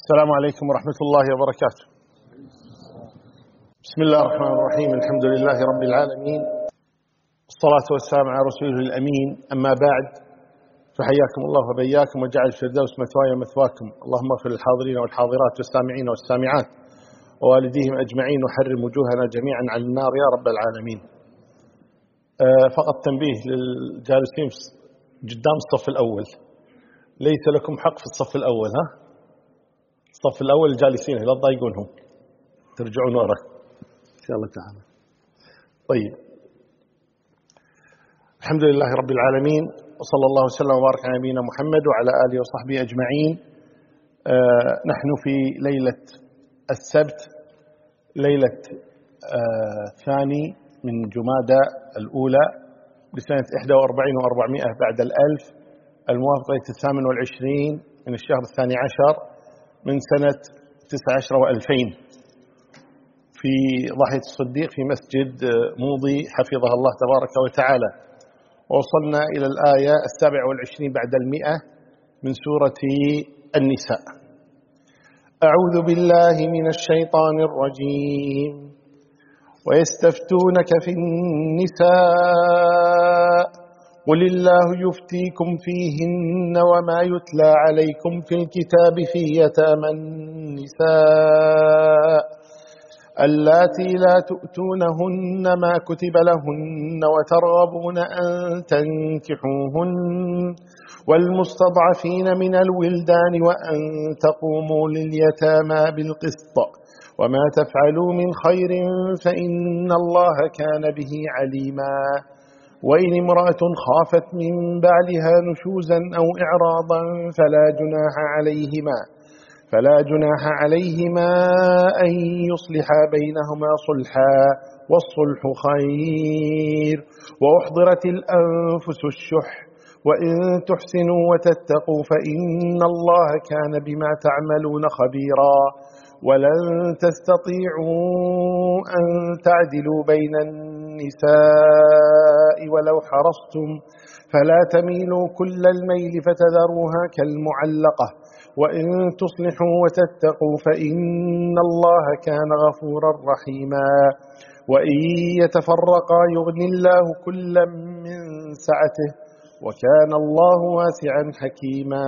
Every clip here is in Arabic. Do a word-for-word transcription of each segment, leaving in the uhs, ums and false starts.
السلام عليكم ورحمة الله وبركاته. بسم الله الرحمن الرحيم. الحمد لله رب العالمين، الصلاة والسلام على رسوله الأمين. أما بعد، فحياكم الله وبياكم وجعل الفردوس مثواي ومثواكم. اللهم اغفر للحاضرين والحاضرات والسامعين والسامعات ووالديهم أجمعين، وحرم وجوهنا جميعا على النار يا رب العالمين. أه فقط تنبيه للجالسين قدام الصف الأول، ليس لكم حق في الصف الأول. ها الصف الأول الجالسين لا تضايقونهم، ترجعون ورا إن شاء الله تعالى. طيب، الحمد لله رب العالمين، وصلى الله وسلم وبارك على نبينا محمد وعلى آله وصحبه أجمعين. آه نحن في ليلة السبت، ليلة آه ثاني من جمادى الأولى لسنة إحدى وأربعين وأربعمائة بعد الألف، الموافقة الثامن والعشرين من الشهر الثاني عشر من سنة تسعة عشر وألفين، في ضاحية الصديق في مسجد موضي حفظها الله تبارك وتعالى. ووصلنا إلى الآية السابعة والعشرين بعد المئة من سورة النساء. أعوذ بالله من الشيطان الرجيم. ويستفتونك في النساء قل الله يفتيكم فيهن وما يتلى عليكم في الكتاب في يتامى النساء اللاتي لا تؤتونهن ما كتب لهن وترغبون أن تنكحوهن والمستضعفين من الولدان وأن تقوموا لليتامى بالقسط وما تفعلوا من خير فإن الله كان به عليما. وإن امرأة خافت من بعلها نشوزا أو إعراضا فلا جناح عليهما فلا جناح عليهما أن يصلحا بينهما صلحا والصلح خير. وأحضرت الأنفس الشح وإن تحسنوا وتتقوا فإن الله كان بما تعملون خبيرا. ولن تستطيعوا أن تعدلوا بين النساء ولو حرصتم فلا تميلوا كل الميل فتذروها كالمعلقة وإن تصلحوا وتتقوا فإن الله كان غفورا رحيما. وإن يتفرقا يغني الله كلا من سعته وكان الله واسعا حكيما.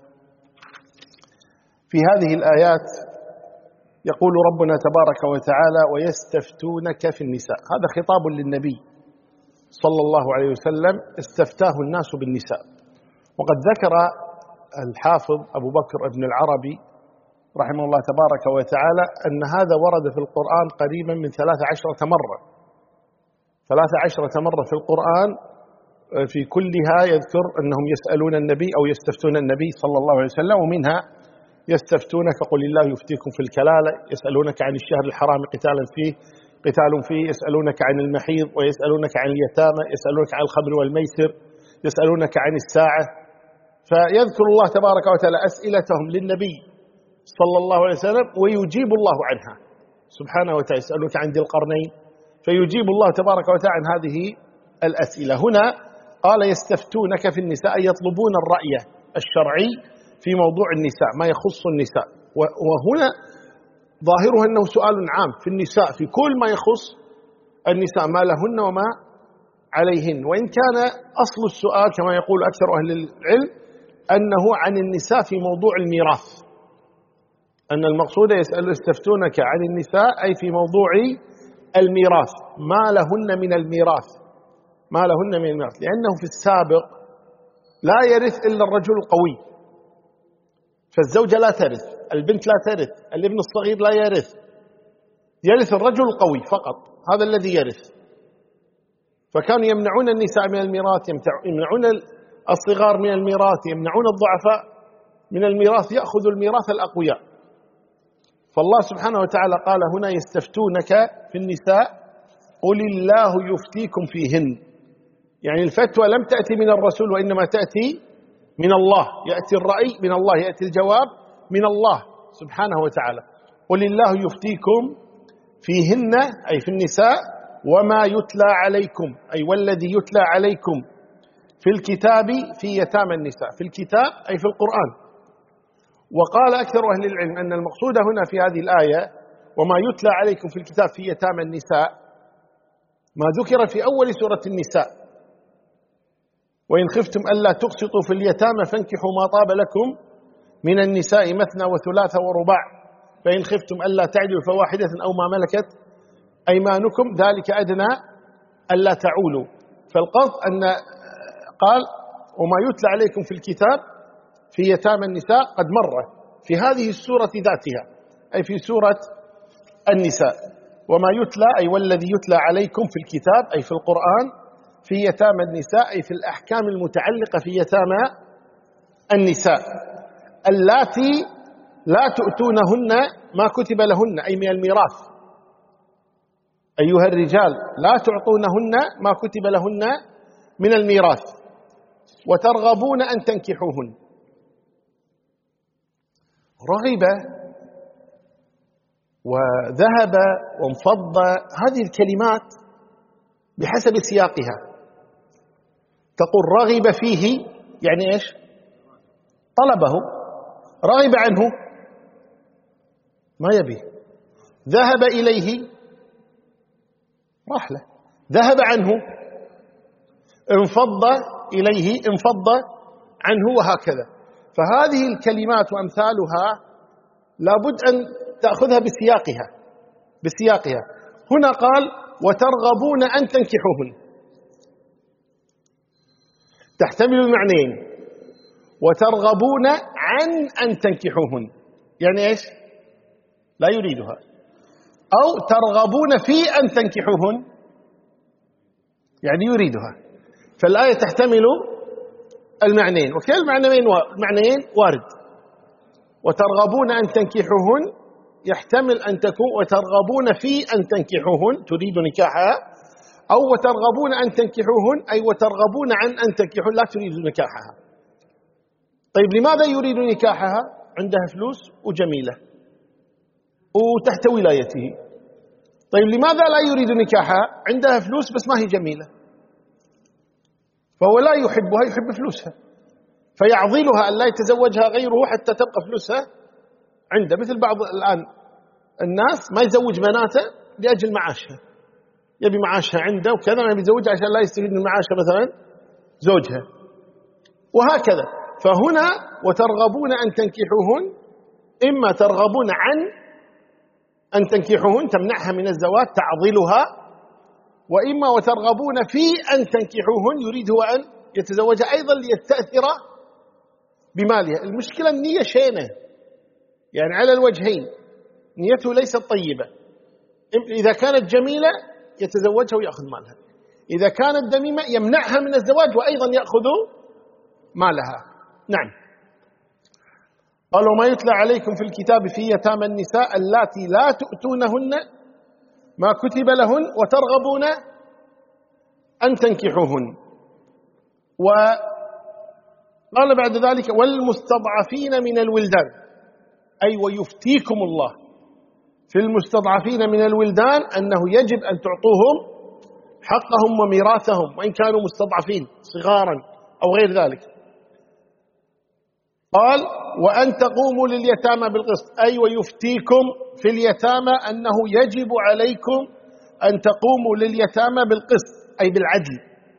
في هذه الآيات يقول ربنا تبارك وتعالى: ويستفتونك في النساء. هذا خطاب للنبي صلى الله عليه وسلم، استفتاه الناس بالنساء. وقد ذكر الحافظ أبو بكر ابن العربي رحمه الله تبارك وتعالى أن هذا ورد في القرآن قريبا من ثلاث عشرة مرة ثلاث عشرة مرة في القرآن، في كلها يذكر أنهم يسألون النبي أو يستفتون النبي صلى الله عليه وسلم. ومنها يستفتونك قل الله يفتيكم في الكلالة، يسألونك عن الشهر الحرام قتال فيه قتال فيه يسألونك عن المحيض، ويسألونك عن اليتامى، يسألونك عن الخمر والميسر، يسألونك عن الساعة. فيذكر الله تبارك وتعالى أسئلتهم للنبي صلى الله عليه وسلم ويجيب الله عنها سبحانه وتعالى. يسألونك عن ذي القرنين فيجيب الله تبارك وتعالى عن هذه الأسئلة. هنا قال يستفتونك في النساء، يطلبون الرأي الشرعي في موضوع النساء، ما يخص النساء. وهنا ظاهره أنه سؤال عام في النساء، في كل ما يخص النساء، ما لهن وما عليهن. وإن كان أصل السؤال كما يقول أكثر أهل العلم أنه عن النساء في موضوع الميراث، أن المقصود يسأل يستفتونك عن النساء أي في موضوع الميراث، ما لهن من الميراث ما لهن من الميراث لأنه في السابق لا يرث إلا الرجل القوي، فالزوجة لا ترث، البنت لا ترث، الابن الصغير لا يرث، يرث الرجل القوي فقط، هذا الذي يرث. فكانوا يمنعون النساء من الميراث، يمنعون الصغار من الميراث، يمنعون الضعفاء من الميراث، يأخذ الميراث الأقوياء. فالله سبحانه وتعالى قال هنا يستفتونك في النساء قل الله يفتيكم فيهن، يعني الفتوى لم تأتي من الرسول وإنما تأتي من الله، يأتي الرأي من الله، يأتي الجواب من الله سبحانه وتعالى. قل الله يفتيكم فيهن أي في النساء وما يتلى عليكم أي والذي يتلى عليكم في الكتاب في يتامى النساء، في الكتاب أي في القرآن، وقال أكثر أهل العلم أن المقصود هنا في هذه الآية وما يتلى عليكم في الكتاب في يتامى النساء ما ذكر في أول سورة النساء، وإن خفتم ألا تقسطوا في اليتامى فانكحوا ما طاب لكم من النساء مثنى وثلاث ورباع، فإن خفتم ألا تعدلوا فواحدة أو ما ملكت أيمانكم ذلك أدنى ألا تعولوا. فالقصد أن قال وما يتلى عليكم في الكتاب في يتامى النساء قد مر في هذه السورة ذاتها، أي في سورة النساء. وما يتلى أي والذي يتلى عليكم في الكتاب أي في القرآن في يتامى النساء أي في الأحكام المتعلقة في يتامى النساء اللاتي لا تؤتونهن ما كتب لهن أي من الميراث. أيها الرجال لا تعطونهن ما كتب لهن من الميراث وترغبون أن تنكحوهن. رغب وذهب وانفض هذه الكلمات بحسب سياقها. تقول رغب فيه يعني إيش؟ طلبه. رغب عنه ما يبي. ذهب إليه راح له. ذهب عنه انفض إليه انفض عنه وهكذا. فهذه الكلمات وأمثالها لابد أن تأخذها بسياقها بسياقها. هنا قال وترغبون أن تنكحوهن تحتمل المعنيين. وترغبون عن أن تنكحوهن يعني إيش؟ لا يريدها. أو ترغبون في أن تنكحوهن يعني يريدها. فالآية تحتمل المعنيين وكل المعنيين المعنيين وارد. وترغبون أن تنكحوهن يحتمل أن تكون وترغبون في أن تنكحوهن تريد نكاحها، أو وترغبون أن تنكحوهن أي وترغبون عن أن تنكحوهن لا تريد نكاحها. طيب لماذا يريد نكاحها؟ عندها فلوس وجميلة وتحت ولايته. طيب لماذا لا يريد نكاحها؟ عندها فلوس بس ما هي جميلة، فهو لا يحبها يحب فلوسها فيعضلها أن لا يتزوجها غيره حتى تبقى فلوسها عنده. مثل بعض الآن الناس ما يزوج بناته لأجل معاشها، يبي معاشها عنده وكذا ما يزوجها عشان لا يستفيد من معاشها مثلا زوجها وهكذا. فهنا وترغبون أن تنكحوهن إما ترغبون عن أن تنكحوهن تمنعها من الزواج تعضلها، وإما وترغبون في أن تنكحوهن يريد هو أن يتزوجها أيضا ليستأثر بمالها. المشكلة النية شينة يعني على الوجهين، نيته ليست طيبة. إذا كانت جميلة يتزوجها ويأخذ مالها، إذا كانت دميمة يمنعها من الزواج وأيضا يأخذ مالها. نعم. قال وما يتلى عليكم في الكتاب في يتامى النساء اللاتي لا تؤتونهن ما كتب لهن وترغبون أن تنكحوهن. وقال بعد ذلك والمستضعفين من الولدان أي ويفتيكم الله في المستضعفين من الولدان أنه يجب أن تعطوهم حقهم وميراثهم وإن كانوا مستضعفين صغارا أو غير ذلك. قال وأن تقوموا لليتامى بالقسط أي ويفتيكم في اليتامى أنه يجب عليكم أن تقوموا لليتامى بالقسط أي بالعدل.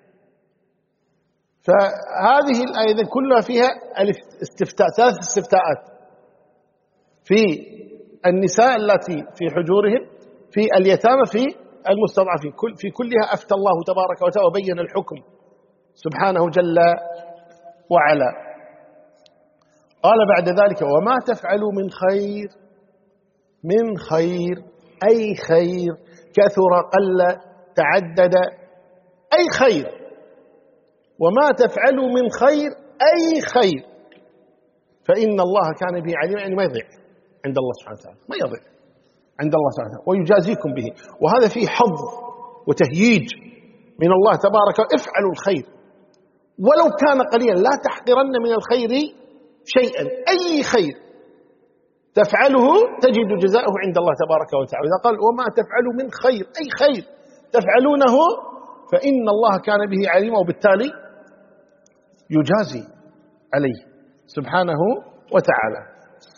فهذه الآية كلها فيها الاستفتاء، ثلاث استفتاءات في النساء التي في حجورهم، في اليتامى، في المستضعفين، في كلها أفتى الله تبارك وتعالى وبين الحكم سبحانه جل وعلا. قال بعد ذلك وما تفعلوا من خير من خير أي خير كثر قل تعدد أي خير. وما تفعلوا من خير أي خير فإن الله كان به عليما يعني ما يضيع عند الله سبحانه وتعالى، ما يضيع عند الله سبحانه وتعالى ويجازيكم به. وهذا فيه حظ وتهييج من الله تبارك. افعلوا الخير ولو كان قليلا، لا تحقرن من الخير شيئا، أي خير تفعله تجد جزاءه عند الله تبارك وتعالى. إذا قال وما تفعلوا من خير أي خير تفعلونه فإن الله كان به عليما وبالتالي يجازي عليه سبحانه وتعالى.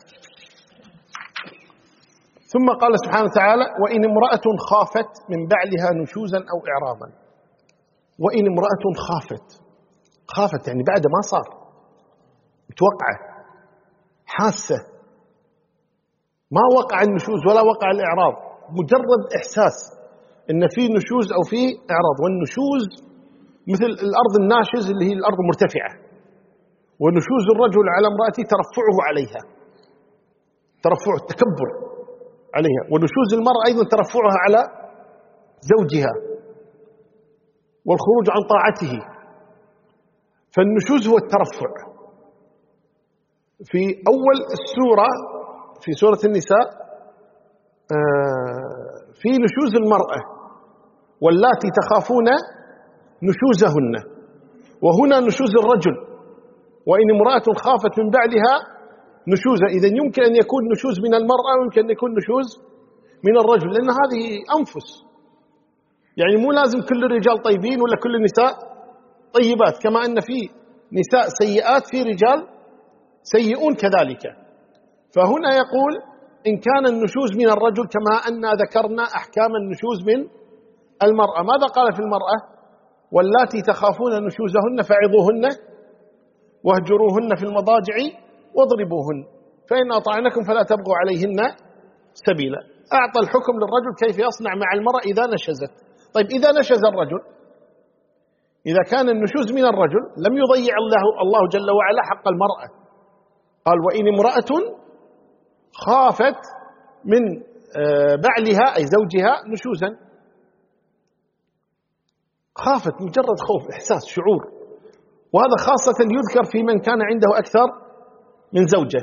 ثم قال سبحانه وتعالى: وإن امرأة خافت من بعلها نشوزا أو إعراضا. وإن امرأة خافت، خافت يعني بعد ما صار، متوقعة، حاسة، ما وقع النشوز ولا وقع الإعراض، مجرد إحساس إن في نشوز أو في إعراض. والنشوز مثل الأرض الناشز اللي هي الأرض مرتفعة، ونشوز الرجل على امرأته ترفعه عليها، ترفع التكبر عليها، ونشوز المرأة أيضا ترفعها على زوجها والخروج عن طاعته. فالنشوز هو الترفع. في أول السورة في سورة النساء في نشوز المرأة واللاتي تخافون نشوزهن، وهنا نشوز الرجل وإن امرأة خافت من بعدها نشوزا. إذن يمكن أن يكون نشوز من المرأة ويمكن أن يكون نشوز من الرجل، لأن هذه أنفس، يعني مو لازم كل الرجال طيبين ولا كل النساء طيبات، كما أن في نساء سيئات في رجال سيئون كذلك. فهنا يقول إن كان النشوز من الرجل كما أن ذكرنا أحكام النشوز من المرأة. ماذا قال في المرأة؟ واللاتي تخافون نشوزهن فعظوهن واهجروهن في المضاجع واضربوهن فإن أطعنكم فلا تبغوا عليهن سبيلا. أعطى الحكم للرجل كيف يصنع مع المرأة إذا نشزت. طيب إذا نشز الرجل، إذا كان النشوز من الرجل لم يضيع الله الله جل وعلا حق المرأة. قال وإن امرأة خافت من بعلها أي زوجها نشوزا، خافت مجرد خوف، إحساس، شعور، وهذا خاصة يذكر في من كان عنده أكثر من زوجة.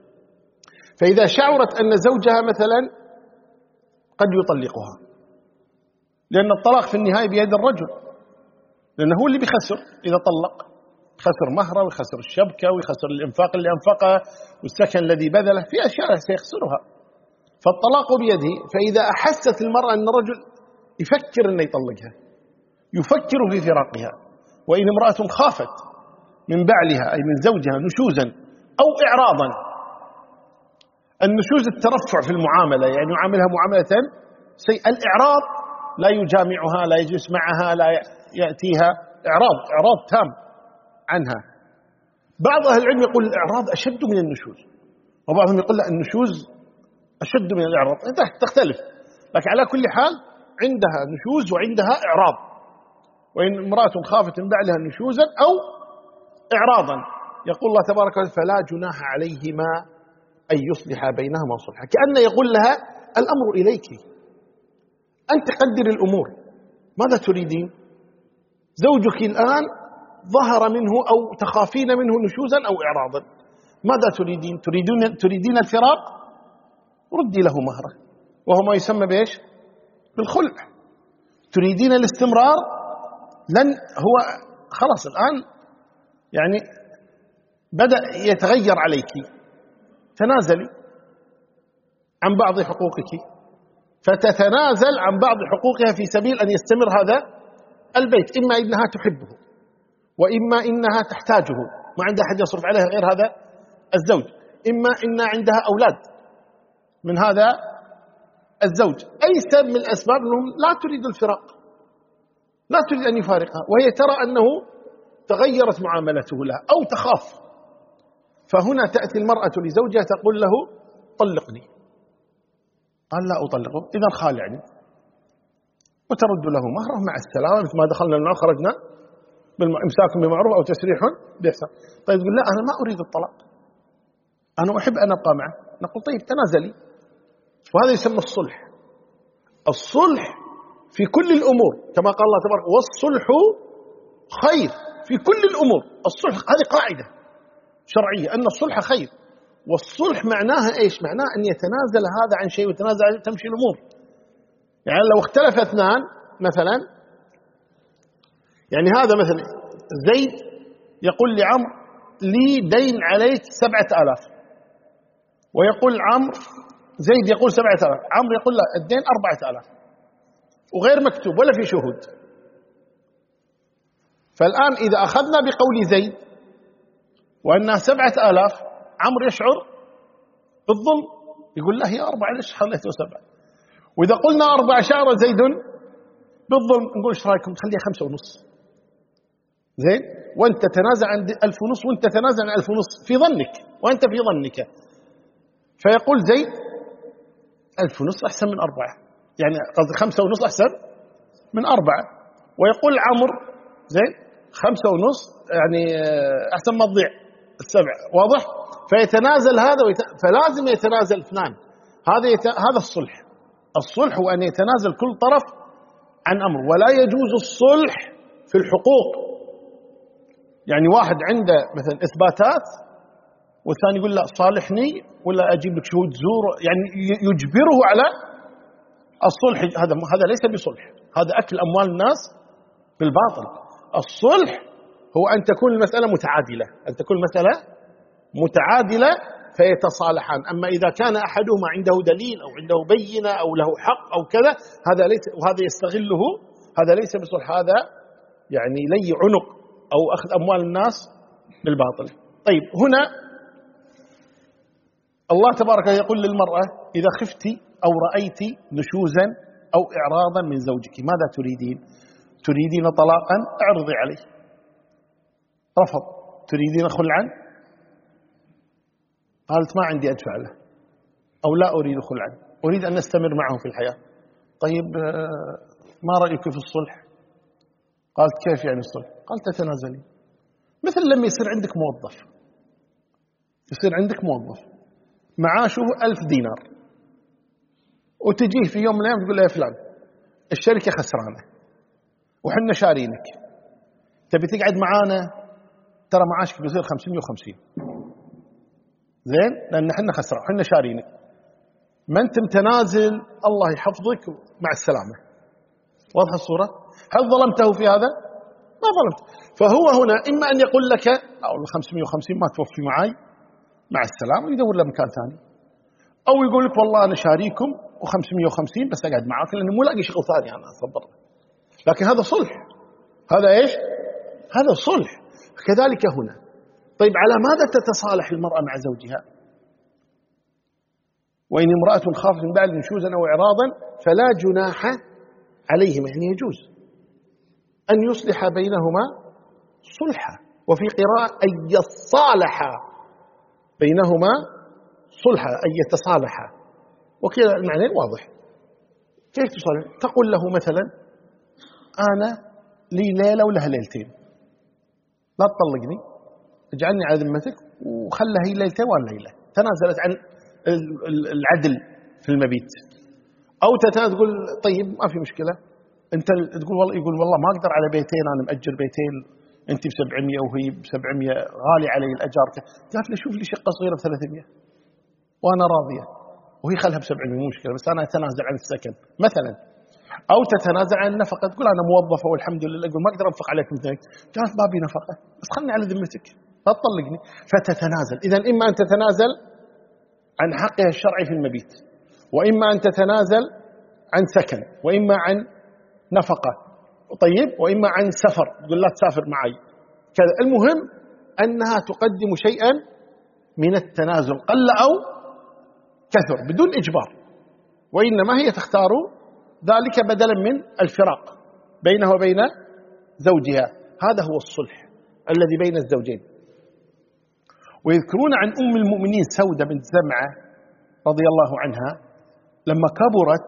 فإذا شعرت أن زوجها مثلا قد يطلقها، لأن الطلاق في النهاية بيد الرجل، لأنه هو اللي بيخسر إذا طلق، خسر مهره ويخسر الشبكة ويخسر الإنفاق اللي أنفقه والسكن الذي بذله، في أشياء سيخسرها، فالطلاق بيده. فإذا أحست المرأة أن الرجل يفكر أنه يطلقها، يفكر في فراقها، وإن امرأة خافت من بعلها أي من زوجها نشوزا أو إعراضا. النشوز الترفع في المعاملة، يعني يعاملها معاملة سيئة. الإعراض لا يجامعها، لا يجلس معها، لا يأتيها، إعراض، إعراض تام عنها. بعض أهل العلم يقول الإعراض أشد من النشوز، وبعضهم يقول لا النشوز أشد من الإعراض، تختلف. لكن على كل حال عندها نشوز وعندها إعراض. وإن امرأة خافت من بعلها نشوزا أو إعراضا، يقول الله تبارك وتعالى فلا جناح عليهما أن يصلح بينهما صلحا. كأن يقول لها الأمر إليك، أنت قدر الأمور، ماذا تريدين؟ زوجك الآن ظهر منه أو تخافين منه نشوزا أو إعراضا، ماذا تريدين؟ تريدين تريدين الفراق؟ ردي له مهره، وهو ما يسمى بإيش؟ بالخلع. تريدين الاستمرار؟ لن هو خلاص الآن يعني بدأ يتغير عليك، تنازلي عن بعض حقوقك، فتتنازل عن بعض حقوقها في سبيل أن يستمر هذا البيت. إما إنها تحبه، وإما إنها تحتاجه، ما عندها أحد يصرف عليها غير هذا الزوج، إما إن عندها أولاد من هذا الزوج. أي سبب من الأسباب أنهم لا تريد الفراق، لا تريد أن يفارقها، وهي ترى أنه تغيرت معاملته لها أو تخاف. فهنا تأتي المرأة لزوجها تقول له طلقني، قال لا أطلقه، إذا خالعني، وترد له مهره مع السلامة، مثل ما دخلنا النار خرجنا بالإمساك بمعروف أو تسريح بإحسان. طيب تقول لا أنا ما أريد الطلاق، أنا أحب أن أبقى معه، نقول طيب تنازلي. وهذا يسمى الصلح. الصلح في كل الأمور كما قال الله تبارك والصلح خير في كل الأمور. الصلح هذه قاعدة شرعية أن الصلح خير، والصلح معناها إيش؟ معناه أن يتنازل هذا عن شيء ويتنازل عن تمشي الأمور. يعني لو اختلف اثنان مثلا، يعني هذا مثلا زيد يقول لعمرو لي دين عليك سبعة آلاف، ويقول عمرو زيد يقول سبعة آلاف، عمرو يقول لا الدين أربعة آلاف، وغير مكتوب ولا في شهود. فالآن إذا أخذنا بقول زيد وأنها سبعة آلاف، عمرو يشعر بالظلم يقول لا هي أربعة ليش خليته سبعة؟ وإذا قلنا أربعة شعر زيد بالظلم نقول إيش رأيكم خليها خمسة ونص زين، وأنت تنازع عن ألف ونص وأنت تنازع عن ألف ونص في ظنك وأنت في ظنك، فيقول زيد ألف ونص أحسن من أربعة، يعني قصدي خمسة ونص أحسن من أربعة، ويقول عمرو زين خمسة ونص يعني أحسن ما تضيع السبع، واضح؟ فيتنازل هذا ويت... فلازم يتنازل اثنان، هذا يت... هذا الصلح. الصلح هو أن يتنازل كل طرف عن أمر، ولا يجوز الصلح في الحقوق. يعني واحد عنده مثلا إثباتات والثاني يقول لا صالحني ولا أجيب لك شهود زور، يعني يجبره على الصلح. هذا هذا ليس بصلح، هذا أكل أموال الناس بالباطل. الصلح هو أن تكون المسألة متعادلة، أن تكون المسألة متعادلة فيتصالحان. أما إذا كان أحدهما عنده دليل أو عنده بينة أو له حق أو كذا، هذا ليس، وهذا يستغله، هذا ليس بصلح، هذا يعني لي عنق أو أخذ أموال الناس بالباطل. طيب هنا الله تبارك يقول للمرأة إذا خفت أو رأيت نشوزا أو إعراضا من زوجك ماذا تريدين؟ تريدين طلاقا؟ اعرضي عليه. رفض. تريدين خلعا؟ قالت ما عندي أدفع له، أو لا أريد خلعا، أريد أن نستمر معه في الحياة. طيب ما رأيك في الصلح؟ قالت كيف يعني الصلح؟ قالت تتنازلي. مثل لما يصير عندك موظف، يصير عندك موظف معاشه ألف دينار، وتجيه في يوم من الأيام تقول له يا فلان الشركة خسرانة وحنا شارينك، تبي تقعد معانا؟ ترى معاشك بيصير خمسمية وخمسين زين، لأن حنا خسران حنا شارينك، ما أنت متنازل، الله يحفظك مع السلامة. واضح الصورة؟ هل ظلمته في هذا؟ ما ظلمت. فهو هنا إما أن يقول لك أو خمسمية وخمسين ما توفي معي مع السلامة ويدور له مكان ثاني، أو يقول لك والله أنا شاريكم وخمسمية وخمسين بس أقعد معاك لأنه مو لاقي شغل ثاني أنا أصبر. لكن هذا صلح، هذا إيش؟ هذا صلح. كذلك هنا. طيب على ماذا تتصالح المرأة مع زوجها؟ وإن امرأة خافت من بعد نشوزا أو إعراضا فلا جناح عليهما، يعني يجوز أن يصلح بينهما صلحا، وفي قراءة أن يتصالحا بينهما صلحا، أن يتصالحا، وكذا المعنى واضح. كيف تصالح؟ تقول له مثلا أنا لي ليلة ولها ليلتين، لا تطلقني، اجعلني على ذمتك وخلها هي ليلتين ولا ليلة. تنازلت عن العدل في المبيت. أو تتنازل تقول طيب ما في مشكلة، أنت تقول والله، يقول والله ما أقدر على بيتين، أنا مأجر بيتين، أنت بسبعمية وهي بسبعمية، غالي علي الأجار. قالت لي شوف لي شقة صغيرة بثلاثمية وأنا راضية، وهي خلها بسبعمية مو مشكلة، بس أنا أتنازل عن السكن مثلا. أو تتنازل عن النفقة، تقول أنا موظفة والحمد لله، أقول ما أقدر أنفق عليك مثلك. قالت ما بي نفقة بس خلني على ذمتك لا تطلقني. فتتنازل. إذن إما أن تتنازل عن حقها الشرعي في المبيت، وإما أن تتنازل عن سكن، وإما عن نفقة، طيب، وإما عن سفر، تقول لا تسافر معي كذا. المهم أنها تقدم شيئا من التنازل قل أو كثر بدون إجبار، وإنما هي تختار ذلك بدلا من الفراق بينه وبين زوجها. هذا هو الصلح الذي بين الزوجين. ويذكرون عن أم المؤمنين سودة بنت زمعة رضي الله عنها لما كبرت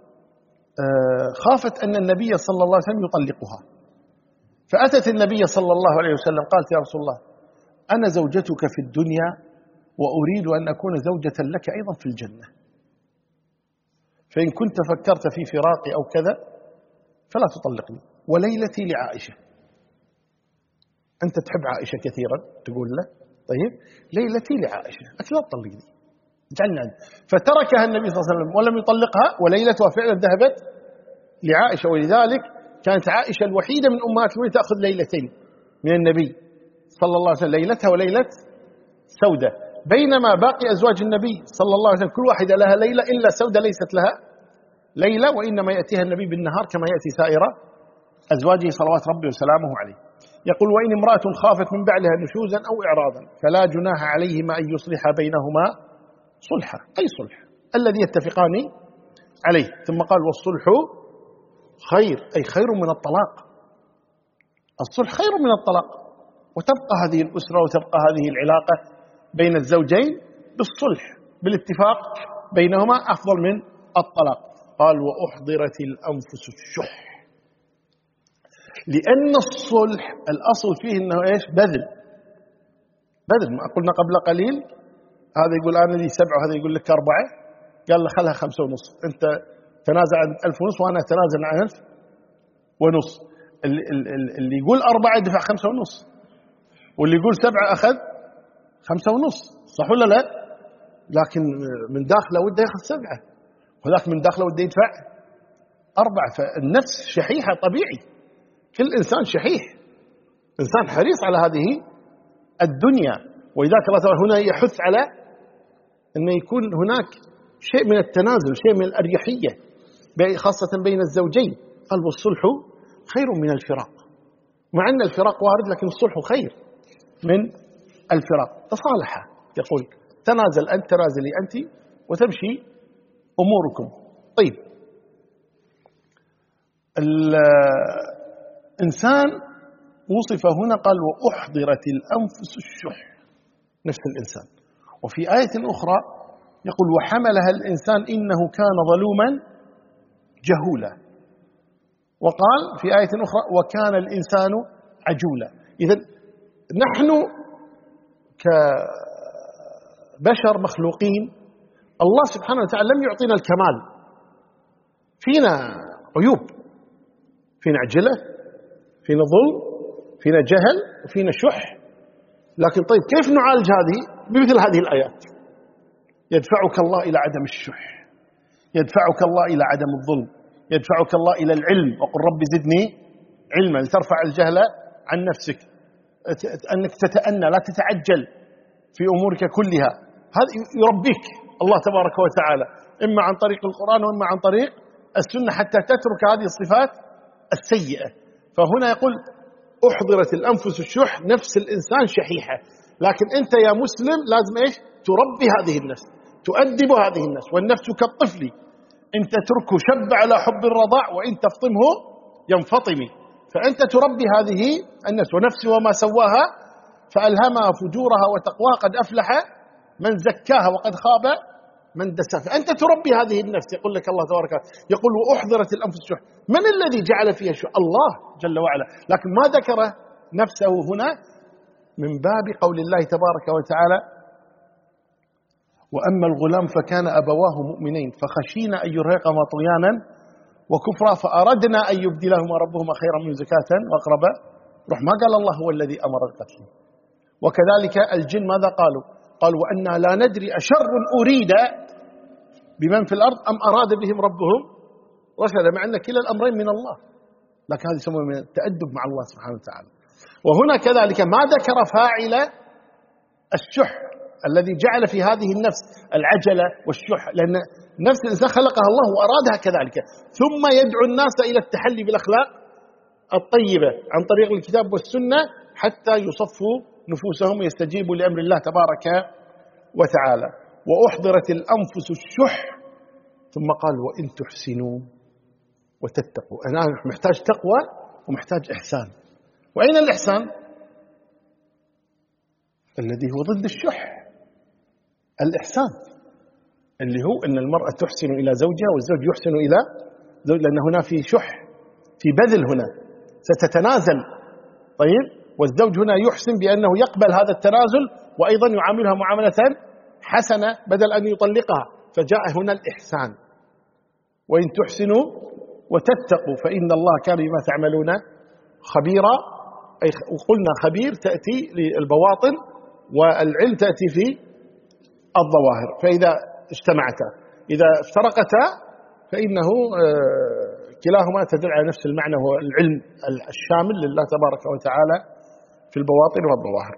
خافت أن النبي صلى الله عليه وسلم يطلقها، فأتت النبي صلى الله عليه وسلم قالت يا رسول الله أنا زوجتك في الدنيا وأريد أن أكون زوجة لك أيضا في الجنة، فإن كنت فكرت في فراقي أو كذا فلا تطلقني. وليلتي لعائشة، أنت تحب عائشة كثيرا تقول له طيب ليلتي لعائشة، لكن لا تطلقني اجعلنا. فتركها النبي صلى الله عليه وسلم ولم يطلقها، وليلتها فعلا ذهبت لعائشة. ولذلك كانت عائشة الوحيدة من أمهات المؤمنين تأخذ ليلتين من النبي صلى الله عليه وسلم، ليلتها وليلة سودة، بينما باقي أزواج النبي صلى الله عليه وسلم كل واحدة لها ليلة، إلا سودة ليست لها ليلة، وإنما يأتيها النبي بالنهار كما يأتي سائر أزواجه صلوات ربي وسلامه عليه. يقول وإن امرأة خافت من بعلها نشوزا أو إعراضا فلا جناح عليهما أن يصلح بينهما صلحا، أي صلح، الذي يتفقان عليه. ثم قال والصلح خير، أي خير من الطلاق. الصلح خير من الطلاق، وتبقى هذه الأسرة وتبقى هذه العلاقة بين الزوجين بالصلح بالاتفاق بينهما أفضل من الطلاق. قال وأحضرت الأنفس الشح، لأن الصلح الأصل فيه أنه إيش؟ بذل بذل. ما قلنا قبل قليل هذا يقول أنا لي سبعة وهذا يقول لك أربعة، قال له خلها خمسة ونص، أنت تنازع عن ألف ونص وأنا تنازل عن ألف ونص. اللي, اللي يقول أربعة دفع خمسة ونص، واللي يقول سبعة أخذ خمسة ونص، صح ولا لا؟ لكن من داخله وده يأخذ سبعة، وذاك من داخله وده يدفع أربعة. فالنفس شحيحة طبيعي، كل إنسان شحيح، إنسان حريص على هذه الدنيا. ولذلك الله تعالى هنا يحث على أن يكون هناك شيء من التنازل، شيء من الأريحية خاصة بين الزوجين. قال والصلح خير من الفراق، مع أن الفراق وارد لكن الصلح خير من الفراق. تصالح، يقول تنازل أنت تنازلي أنت وتمشي أموركم. طيب الإنسان وصف هنا قال وأحضرت الأنفس الشح، نفس الإنسان. وفي آية أخرى يقول وحملها الإنسان إنه كان ظلوما جهولا. وقال في آية أخرى وكان الإنسان عجولا. إذن نحن كبشر مخلوقين الله سبحانه وتعالى لم يعطينا الكمال، فينا عيوب، فينا عجلة، فينا ظلم، فينا جهل، وفينا شح. لكن طيب كيف نعالج هذه؟ بمثل هذه الآيات. يدفعك الله إلى عدم الشح، يدفعك الله إلى عدم الظلم، يدفعك الله إلى العلم، وقل رب زدني علما، لترفع الجهل عن نفسك، أنك تتأنى لا تتعجل في أمورك كلها. هذا يربيك الله تبارك وتعالى إما عن طريق القرآن وإما عن طريق السنة حتى تترك هذه الصفات السيئة. فهنا يقول أحضرت الأنفس الشح، نفس الإنسان شحيحة، لكن أنت يا مسلم لازم إيش؟ تربي هذه النفس، تؤدب هذه النفس. والنفس كالطفل إن تتركه شب على حب الرضاع وإن تفطمه ينفطم. فأنت تربي هذه النفس. ونفس وما سواها فألهمها فجورها وتقواها، قد أفلح من زكاها وقد خاب من دساها. فأنت تربي هذه النفس. يقول لك الله تبارك وتعالى يقول وأحضرت الأنفس الشح، من الذي جعل فيها شح؟ الله جل وعلا. لكن ما ذكر نفسه هنا من باب قول الله تبارك وتعالى وأما الغلام فكان أبواه مؤمنين فخشينا أن يرهقهما طغيانا وكفرا فأردنا أن يبدلهما ربهما خيرا من زكاة وأقرب روح. ما قال الله هو الذي أمر القتل. وكذلك الجن ماذا قالوا؟ قالوا وأنا لا ندري أشر أريد بمن في الأرض أم أراد بهم ربهم رشدا، مع أن كلا الأمرين من الله، لكن هذا يسمى من التأدب مع الله سبحانه وتعالى. وهنا كذلك ما ذكر فاعل الشح الذي جعل في هذه النفس العجلة والشح، لأن نفس الإنسان خلقها الله وأرادها كذلك. ثم يدعو الناس إلى التحلي بالأخلاق الطيبة عن طريق الكتاب والسنة حتى يصفوا نفوسهم ويستجيبوا لأمر الله تبارك وتعالى. وأحضرت الأنفس الشح، ثم قال وإن تحسنوا وتتقوا. أنا محتاج تقوى ومحتاج إحسان. وأين الإحسان؟ الذي هو ضد الشح. الإحسان اللي هو أن المرأة تحسن إلى زوجها والزوج يحسن إلى زوج، لأن هنا في شح، في بذل، هنا ستتنازل. طيب والزوج هنا يحسن بأنه يقبل هذا التنازل وأيضا يعاملها معاملة حسنة بدل أن يطلقها. فجاء هنا الإحسان وإن تحسنوا وتتقوا فإن الله كان بما تعملون خبيرا. أي وقلنا خبير تأتي للبواطن والعلم تأتي في الظواهر. فإذا اجتمعتا، إذا افترقتا فإنه كلاهما تدل على نفس المعنى، هو العلم الشامل لله تبارك وتعالى في البواطن والظواهر.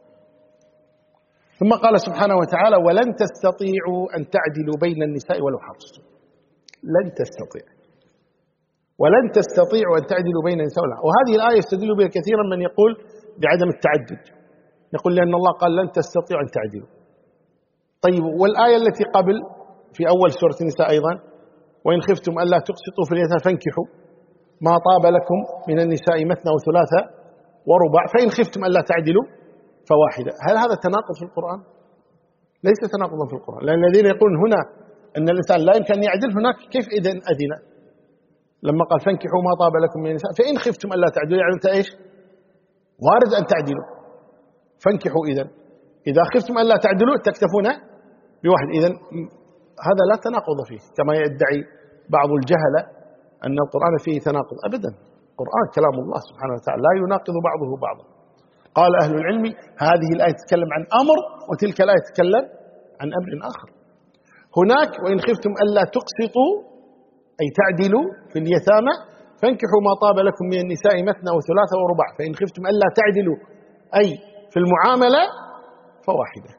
ثم قال سبحانه وتعالى ولن تستطيعوا أن تعدلوا بين النساء ولو حرصتم. لن تستطيع، ولن تستطيعوا أن تعدلوا بين النساء ولو حرصتم. وهذه الآية يستدل بها كثيرا من يقول بعدم التعدد، يقول لأن الله قال لن تستطيعوا أن تعدلوا. طيب والآية التي قبل في أول سورة النساء أيضا: وإن خفتم ألا تقسطوا في اليتامى فانكحوا ما طاب لكم من النساء مثنى وثلاثة ورباع فإن خفتم ألا تعدلوا فواحدة. هل هذا تناقض في القرآن؟ ليس تناقضا في القرآن، لأن الذين يقولون هنا أن الإنسان لا يمكن أن يعدل، هناك كيف إذن أذن لما قال فانكحوا ما طاب لكم من النساء فإن خفتم ألا تعدلوا، يعني أنت إيش؟ وارد أن تعدلوا، فانكحوا. إذن إذا خفتم ألا تعدلوا تكتفون بواحد. إذن هذا لا تناقض فيه كما يدعي بعض الجهلة أن القرآن فيه تناقض. أبدا، القرآن كلام الله سبحانه وتعالى لا يناقض بعضه بعضا. قال أهل العلم هذه الآية تتكلم عن أمر، وتلك الآية تتكلم عن أمر آخر. هناك وإن خفتم ألا تقسطوا أي تعدلوا في اليتامى فانكحوا ما طاب لكم من النساء مثنى وثلاثة ورباع فإن خفتم ألا تعدلوا أي في المعاملة فواحدة،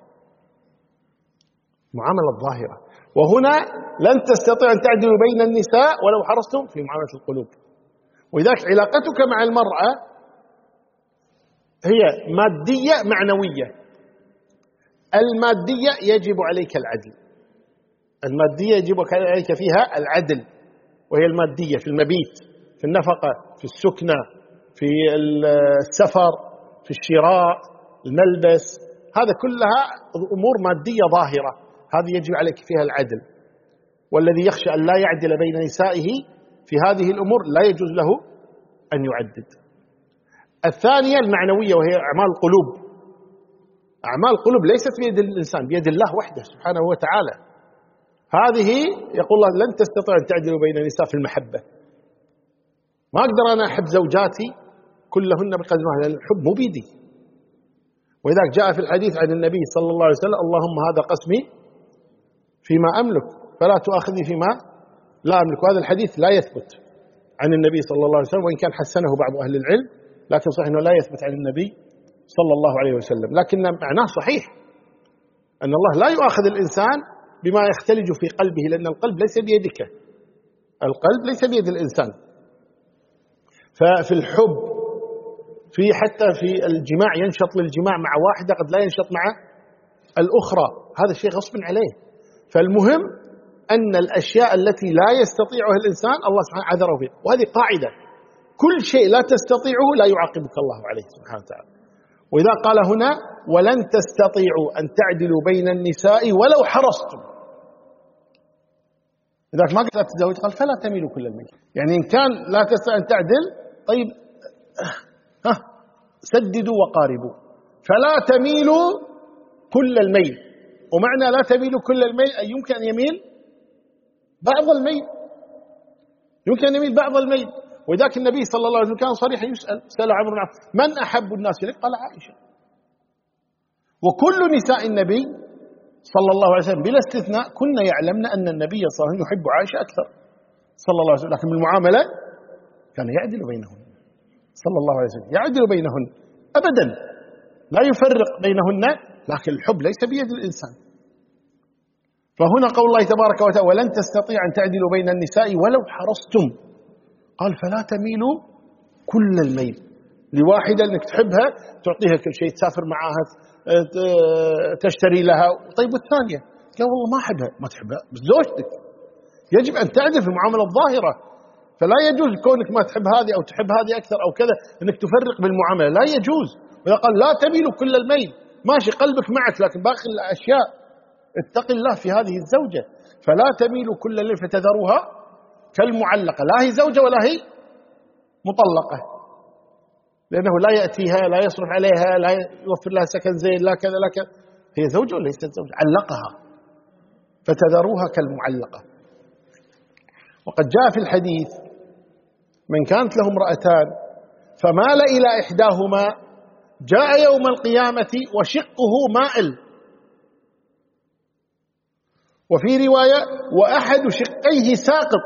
معاملة الظاهرة. وهنا لن تستطيع أن تعدلوا بين النساء ولو حرصتم في معاملة القلوب. وذلك علاقتك مع المرأة هي مادية معنوية. المادية يجب عليك العدل، المادية يجب عليك فيها العدل، وهي المادية في المبيت، في النفقة، في السكنة، في السفر، في الشراء، الملبس، هذا كلها أمور مادية ظاهرة، هذه يجب عليك فيها العدل. والذي يخشى أن لا يعدل بين نسائه في هذه الأمور لا يجوز له أن يعدد. الثانية المعنوية وهي أعمال القلوب. أعمال القلوب ليست بيد الإنسان، بيد الله وحده سبحانه وتعالى. هذه يقول الله لن تستطيع أن تعدلوا بين النساء في المحبة. ما أقدر أنا أحب زوجاتي كلهن بقدر ما، لأن الحب مو بيدي. ولذلك جاء في الحديث عن النبي صلى الله عليه وسلم: اللهم هذا قسمي فيما أملك فلا تؤاخذني فيما لا أملك. وهذا الحديث لا يثبت عن النبي صلى الله عليه وسلم، وإن كان حسنه بعض أهل العلم، لكن صحيح أنه لا يثبت عن النبي صلى الله عليه وسلم. لكن معناه صحيح أن الله لا يؤاخذ الإنسان بما يختلج في قلبه، لأن القلب ليس بيدك، القلب ليس بيد الإنسان. ففي الحب، في حتى في الجماع، ينشط للجماع مع واحدة قد لا ينشط مع الأخرى، هذا الشيء غصب عليه. فالمهم أن الأشياء التي لا يستطيعها الإنسان الله سبحانه عذره فيها، وهذه قاعدة: كل شيء لا تستطيعه لا يعاقبك الله عليه سبحانه وتعالى. وإذا قال هنا ولن تستطيعوا أن تعدلوا بين النساء ولو حرصتم، إذا ما قدرت تتزوج قال فلا تميلوا كل الميل. يعني إن كان لا تستطيع أن تعدل، طيب ها سددوا وقاربوا، فلا تميلوا كل الميل. ومعنى لا تميلوا كل الميل أي يمكن أن يميل بعض الميل، يمكن أن يميل بعض الميل. وذاك النبي صلى الله عليه وسلم كان صريحا يسأل، سأل عمرو بن عوف: من أحب الناس إليك؟ قال عائشة. وكل نساء النبي صلى الله عليه وسلم بلا استثناء كنا يعلمن أن النبي صلى الله عليه وسلم يحب عائشة أكثر صلى الله عليه وسلم، لكن بالمعاملة كان يعدل بينهن صلى الله عليه وسلم، يعدل بينهن أبدا، لا يفرق بينهن، لكن الحب ليس بيد الإنسان. فهنا قول الله تبارك وتعالى: ولن تستطيع أن تعدلوا بين النساء ولو حرصتم، قال فلا تميلوا كل الميل لواحدة، أنك تحبها تعطيها كل شيء، تسافر معها، تشتري لها. طيب والثانية؟ لا والله ما أحبها. ما تحبها بس زوجتك، يجب أن تعدل في المعاملة الظاهرة. فلا يجوز كونك ما تحب هذه أو تحب هذه أكثر أو كذا أنك تفرق بالمعاملة، لا يجوز. وإذا قال لا تميلوا كل الميل، ماشي قلبك معك لكن باقي الأشياء اتق الله في هذه الزوجة. فلا تميلوا كل الليل فتذروها كالمعلقة، لا هي زوجة ولا هي مطلقة، لأنه لا يأتيها، لا يصرف عليها، لا يوفر لها سكن زين، لا كذا لا كذا، هي زوجة ولا ليست زوجة؟ علقها، فتذروها كالمعلقة. وقد جاء في الحديث: من كانت له امرأتان فمال إلى إحداهما جاء يوم القيامة وشقه مائل. وفي رواية: وأحد شقيه ساقط،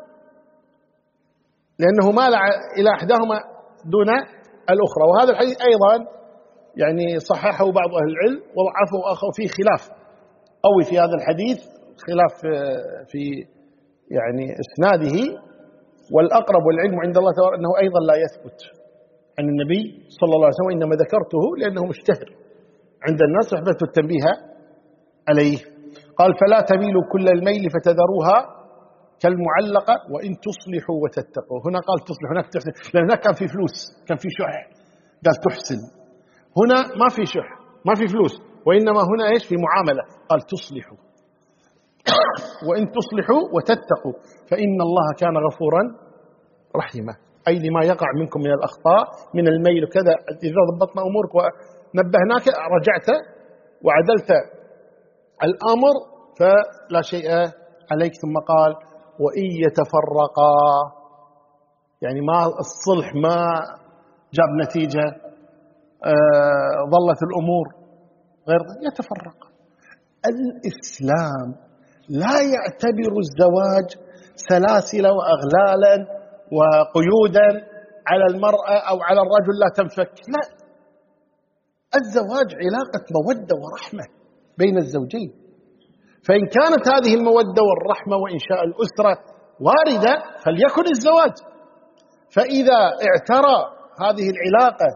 لأنه مال إلى إحداهما دون الأخرى. وهذا الحديث أيضا يعني صححه بعض أهل العلم وضعفه آخر، فيه خلاف قوي في هذا الحديث، خلاف في يعني إسناده، والأقرب والعلم عند الله تعالى أنه أيضا لا يثبت عن النبي صلى الله عليه وسلم، إنما ذكرته لأنه مشتهر عند الناس وحببت التنبيه عليه. قال فلا تميلوا كل الميل فتذروها كالمعلقة وإن تصلحوا وتتقوا. هنا قال تصلح، هناك تحسن، لأن هناك كان في فلوس، كان في شح، قال تحسن. هنا ما في شح، ما في فلوس، وإنما هنا إيش؟ في معاملة، قال تصلحوا وإن تصلحوا وتتقوا فإن الله كان غفورا رحيما. أي لما يقع منكم من الأخطاء من الميل وكذا، إذا ضبطنا أمورك ونبهناك رجعت وعدلت الأمر فلا شيء عليك. ثم قال وإن يتفرقا، يعني ما الصلح ما جاب نتيجة، آه ظلت الأمور غير يتفرق. الإسلام لا يعتبر الزواج سلاسل وأغلالا وقيودا على المرأة أو على الرجل لا تنفك، لا، الزواج علاقة مودة ورحمة بين الزوجين، فإن كانت هذه المودة والرحمة وإنشاء الأسرة واردة فليكن الزواج. فإذا اعترى هذه العلاقة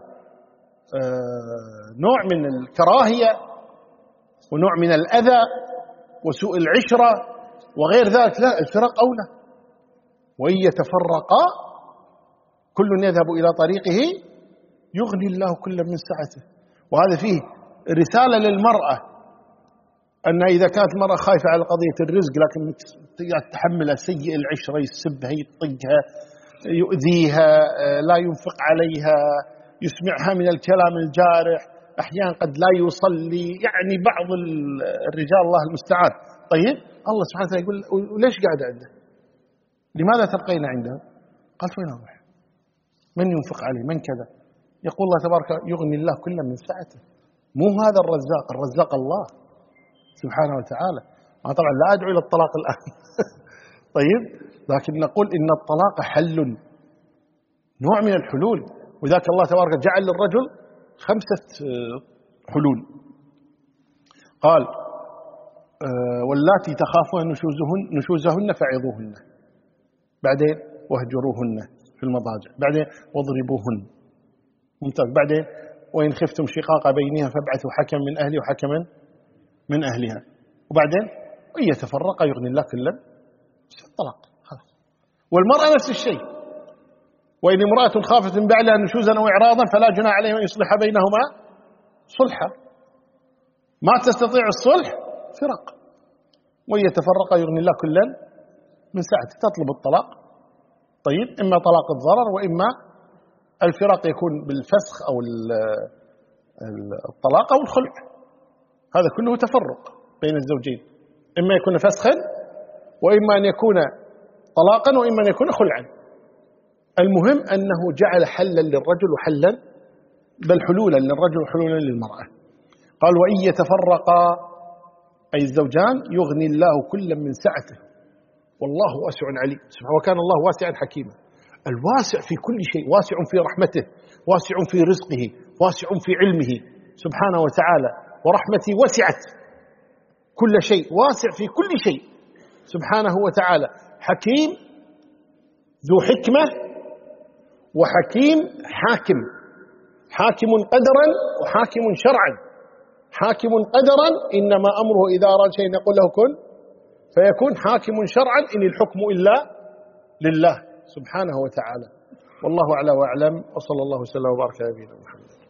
نوع من الكراهية ونوع من الأذى وسوء العشرة وغير ذلك، لا، الفراق أولى. وإن يتفرقا كل يذهب إلى طريقه يغني الله كل من سعته. وهذا فيه رسالة للمرأة أن إذا كانت المرأة خايفة على قضية الرزق لكن تحملها سيء العشرة، يسبها، يطقها، يؤذيها، لا ينفق عليها، يسمعها من الكلام الجارح، أحيانا قد لا يصلي، يعني بعض الرجال الله المستعان. طيب الله سبحانه وتعالى يقول وليش قاعدة عنده؟ لماذا تبقين عنده؟ قالت وين أروح؟ من ينفق عليه؟ من كذا؟ يقول الله تبارك يغني الله كل من سعته. مو هذا الرزاق، الرزاق الله سبحانه وتعالى. أنا طبعا لا أدعو إلى الطلاق الآن طيب، لكن نقول إن الطلاق حل، نوع من الحلول، وذاك الله تبارك جعل للرجل خمسة حلول. قال واللاتي تخافون نشوزهن نشوزهن فعظوهن، بعدين واهجروهن في المضاجع، بعدين واضربوهن، ممتاز، بعدين وإن خفتم شقاق بينها فابعثوا حكما من أهله وحكما من أهلها، وبعدين وإن يتفرقا يغني الله كلا الطلاق خلاص. والمرأة نفس الشيء، وإن امرأة خافت من بعلها نشوزا أو إعراضا فلا جناح عليهم أن يصلح بينهما صلحا. ما تستطيع الصلح فرق، وإن يتفرقا يغني الله كلا من سعته، تطلب الطلاق. طيب إما طلاق الضرر وإما الفراق يكون بالفسخ أو الطلاق أو الخلع، هذا كله تفرق بين الزوجين، إما يكون فسخا وإما أن يكون طلاقا وإما أن يكون خلعا. المهم أنه جعل حلا للرجل وحلا بل حلولا للرجل وحلولا للمرأة. قال وإن يتفرقا أي الزوجان يغني الله كلا من سعته والله واسع عليم سبحانه، وكان الله واسعا حكيما. الواسع في كل شيء، واسع في رحمته، واسع في رزقه، واسع في علمه سبحانه وتعالى، ورحمتي وسعت كل شيء، واسع في كل شيء سبحانه وتعالى، حكيم ذو حكمة وحكيم حاكم، حاكم قدرا وحاكم شرعا. حاكم قدرا إنما أمره إذا أراد شيء يقول له كن فيكون، حاكم شرعا إن الحكم إلا لله سبحانه وتعالى. والله أعلى وأعلم، وصلى الله وسلم وبارك على نبينا محمد.